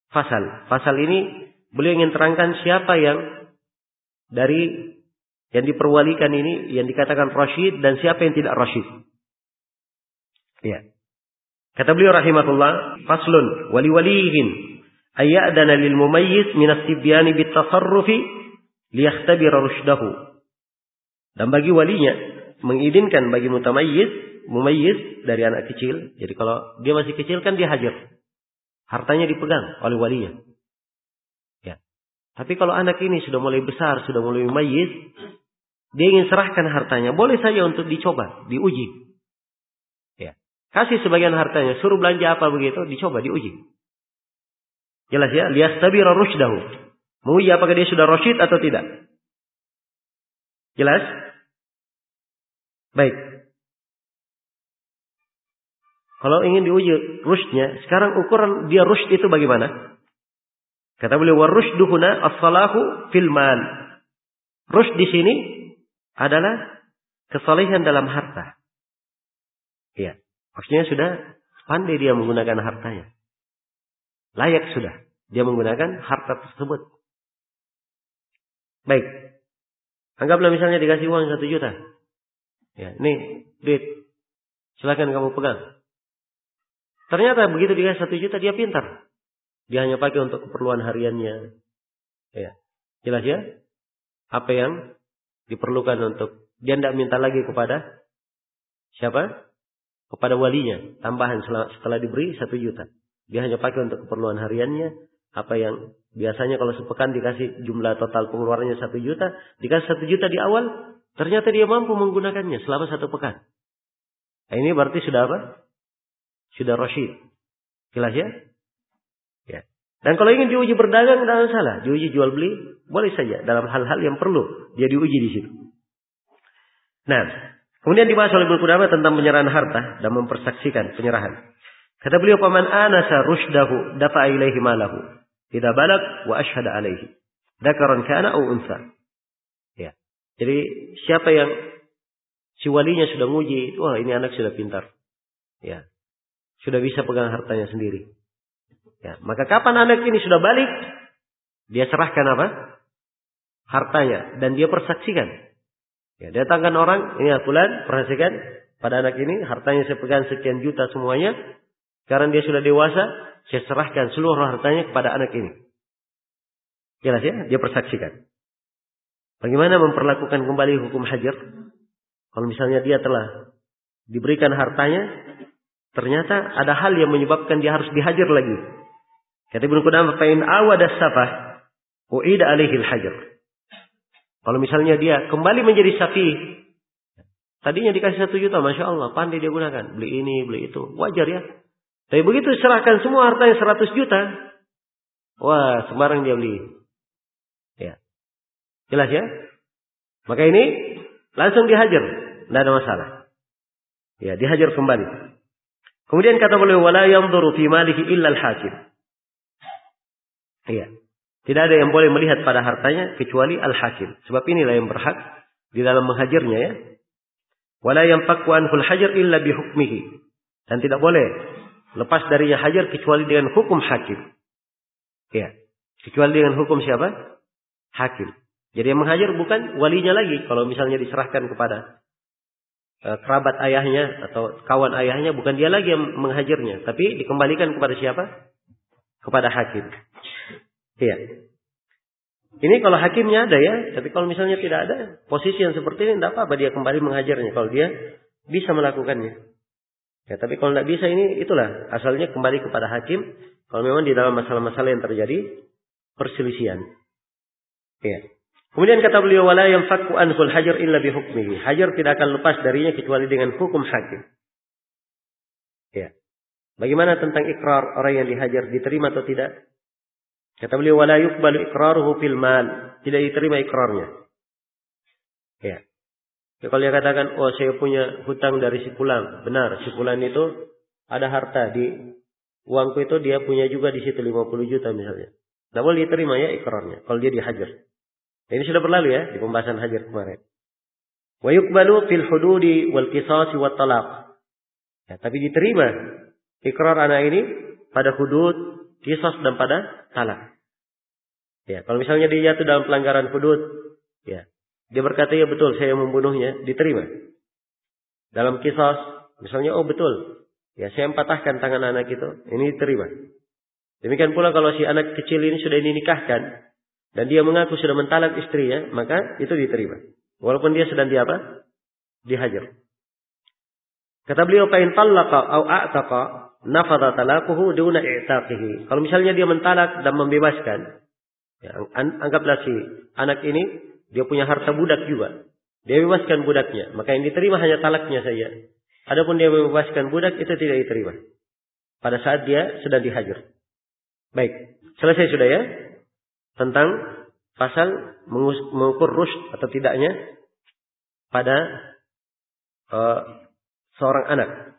Fasal ini beliau ingin terangkan siapa yang dari yang diperwalikan ini yang dikatakan rasyid dan siapa yang tidak rasyid. Ya. Kata beliau rahimahullah, faslun waliwalihin ayyadana lil mumayyiz min as-sibyani bit tasarrufi liyakhtabira rushdahu. Dan bagi walinya mengizinkan bagi mumayyiz dari anak kecil. Jadi kalau dia masih kecil kan dia hajar. Hartanya dipegang oleh walinya. Ya. Tapi kalau anak ini sudah mulai besar, sudah mulai mumayyiz, dia ingin serahkan hartanya, boleh saja untuk dicoba, diuji. Ya. Kasih sebagian hartanya, suruh belanja apa begitu, dicoba, diuji. Jelas ya, liyastabira rusydahu. Menguji apakah dia sudah rasyid atau tidak. Jelas? Baik. Kalau ingin diuji rusydnya, sekarang ukuran dia rusyd itu bagaimana? Kata beliau, warusydu huna as-salahu fil mal. Rusyd di sini adalah kesalehan dalam harta. Iya. Maksudnya sudah pandai dia menggunakan hartanya. Layak sudah dia menggunakan harta tersebut. Baik. Anggaplah misalnya dikasih uang 1 juta. Ya, ini duit. Silakan kamu pegang. Ternyata begitu dikasih 1 juta dia pintar. Dia hanya pakai untuk keperluan hariannya. Ya. Jelas ya? Apa yang diperlukan untuk dia tidak minta lagi kepada siapa? Kepada walinya. Tambahan setelah diberi 1 juta. Dia hanya pakai untuk keperluan hariannya. Apa yang biasanya kalau sepekan dikasih jumlah total pengeluarannya 1 juta. Dikasih 1 juta di awal. Ternyata dia mampu menggunakannya selama 1 pekan. Nah, ini berarti sudah apa? Sudah rasyid. Jelas ya? Ya. Dan kalau ingin diuji berdagang tidak salah. Diuji jual beli boleh saja. Dalam hal-hal yang perlu dia diuji di situ. Nah, kemudian dibahas oleh Ibnu Qudamah tentang penyerahan harta dan mempersaksikan penyerahan. Kata beliau, "Paman anasa rusydahu dafa'a ilaihi malahu. Idza balag wa asyhada alaihi. Dzakaran kana aw unsa." Ya. Jadi siapa yang si walinya sudah nguji, wah ini anak sudah pintar. Ya. Sudah bisa pegang hartanya sendiri. Ya, maka kapan anak ini sudah balik, dia serahkan apa? Hartanya dan dia persaksikan. Ya, datangkan orang, ini fulan, perhatikan pada anak ini hartanya saya pegang sekian juta semuanya. Sekarang dia sudah dewasa, saya serahkan seluruh hartanya kepada anak ini. Jelas ya, dia persaksikan. Bagaimana memperlakukan kembali hukum hajar? Kalau misalnya dia telah diberikan hartanya, ternyata ada hal yang menyebabkan dia harus dihajar lagi. Kata Ibnu Qudamah, "Fa in awada safah, uida alaihi al-hajar." Kalau misalnya dia kembali menjadi safih, tadinya dikasih 1 juta, Masya Allah, pandai dia gunakan. Beli ini, beli itu. Wajar ya. Tapi begitu serahkan semua hartanya 100 juta. Wah, sembarang dia beli. Ya. Jelas ya? Maka ini langsung dihajar. Tidak ada masalah. Ya, dihajar kembali. Kemudian kata beliau, wala yanzuru fi malihi illa al-hakim. Iya. Tidak ada yang boleh melihat pada hartanya kecuali al-hakim. Sebab inilah yang berhak di dalam menghajarnya ya. Wala yanfakku anhul hajar illa bihukmihi. Dan tidak boleh lepas darinya hajar kecuali dengan hukum hakim. Ya. Kecuali dengan hukum siapa? Hakim. Jadi yang menghajar bukan walinya lagi. Kalau misalnya diserahkan kepada kerabat ayahnya atau kawan ayahnya, bukan dia lagi yang menghajarnya. Tapi dikembalikan kepada siapa? Kepada hakim. Iya. Ini kalau hakimnya ada ya. Tapi kalau misalnya tidak ada posisi yang seperti ini, tidak apa-apa dia kembali menghajarnya. Kalau dia bisa melakukannya. Ya, tapi kalau tidak bisa ini, itulah. Asalnya kembali kepada hakim. Kalau memang di dalam masalah-masalah yang terjadi perselisihan. Iya. Kemudian kata beliau, wala yanfakku anhul hajar illa bihukmihi. Hajar tidak akan lepas darinya kecuali dengan hukum hakim. Ya. Bagaimana tentang ikrar orang yang dihajar, diterima atau tidak? Kata beliau, wala yuqbalu iqraruhu fil mal. Tidak diterima ikrarnya. Ya. Ya, kalau dia katakan, oh saya punya hutang dari si fulan. Benar, si fulan itu ada harta di uangku itu dia punya juga di situ 50 juta misalnya. Tidak boleh diterima ya ikrarnya kalau dia dihajar. Ini sudah berlalu ya di pembahasan hajar kemarin. Wa yuqbalu fil hududi wal qisas wat talaq. Ya, tapi diterima ikrar anak ini pada hudud, kisos dan pada talak. Ya, kalau misalnya dia jatuh dalam pelanggaran hudud, ya, dia berkata ya betul saya membunuhnya, diterima. Dalam kisos, misalnya oh betul, ya saya patahkan tangan anak itu, ini diterima. Demikian pula kalau si anak kecil ini sudah dinikahkan dan dia mengaku sudah mentalak istrinya, maka itu diterima. Walaupun dia sedang dihajar. Kata beliau, "Fa in talaqa au a'taqa nafadha talaquhu duna i'taqihi." Kalau misalnya dia mentalak dan membebaskan, ya, anggaplah si anak ini dia punya harta budak juga. Dia bebaskan budaknya, maka yang diterima hanya talaknya saja. Adapun dia membebaskan budak itu tidak diterima. Pada saat dia sedang dihajar. Baik, selesai sudah ya tentang pasal mengukur rusyd atau tidaknya pada seorang anak.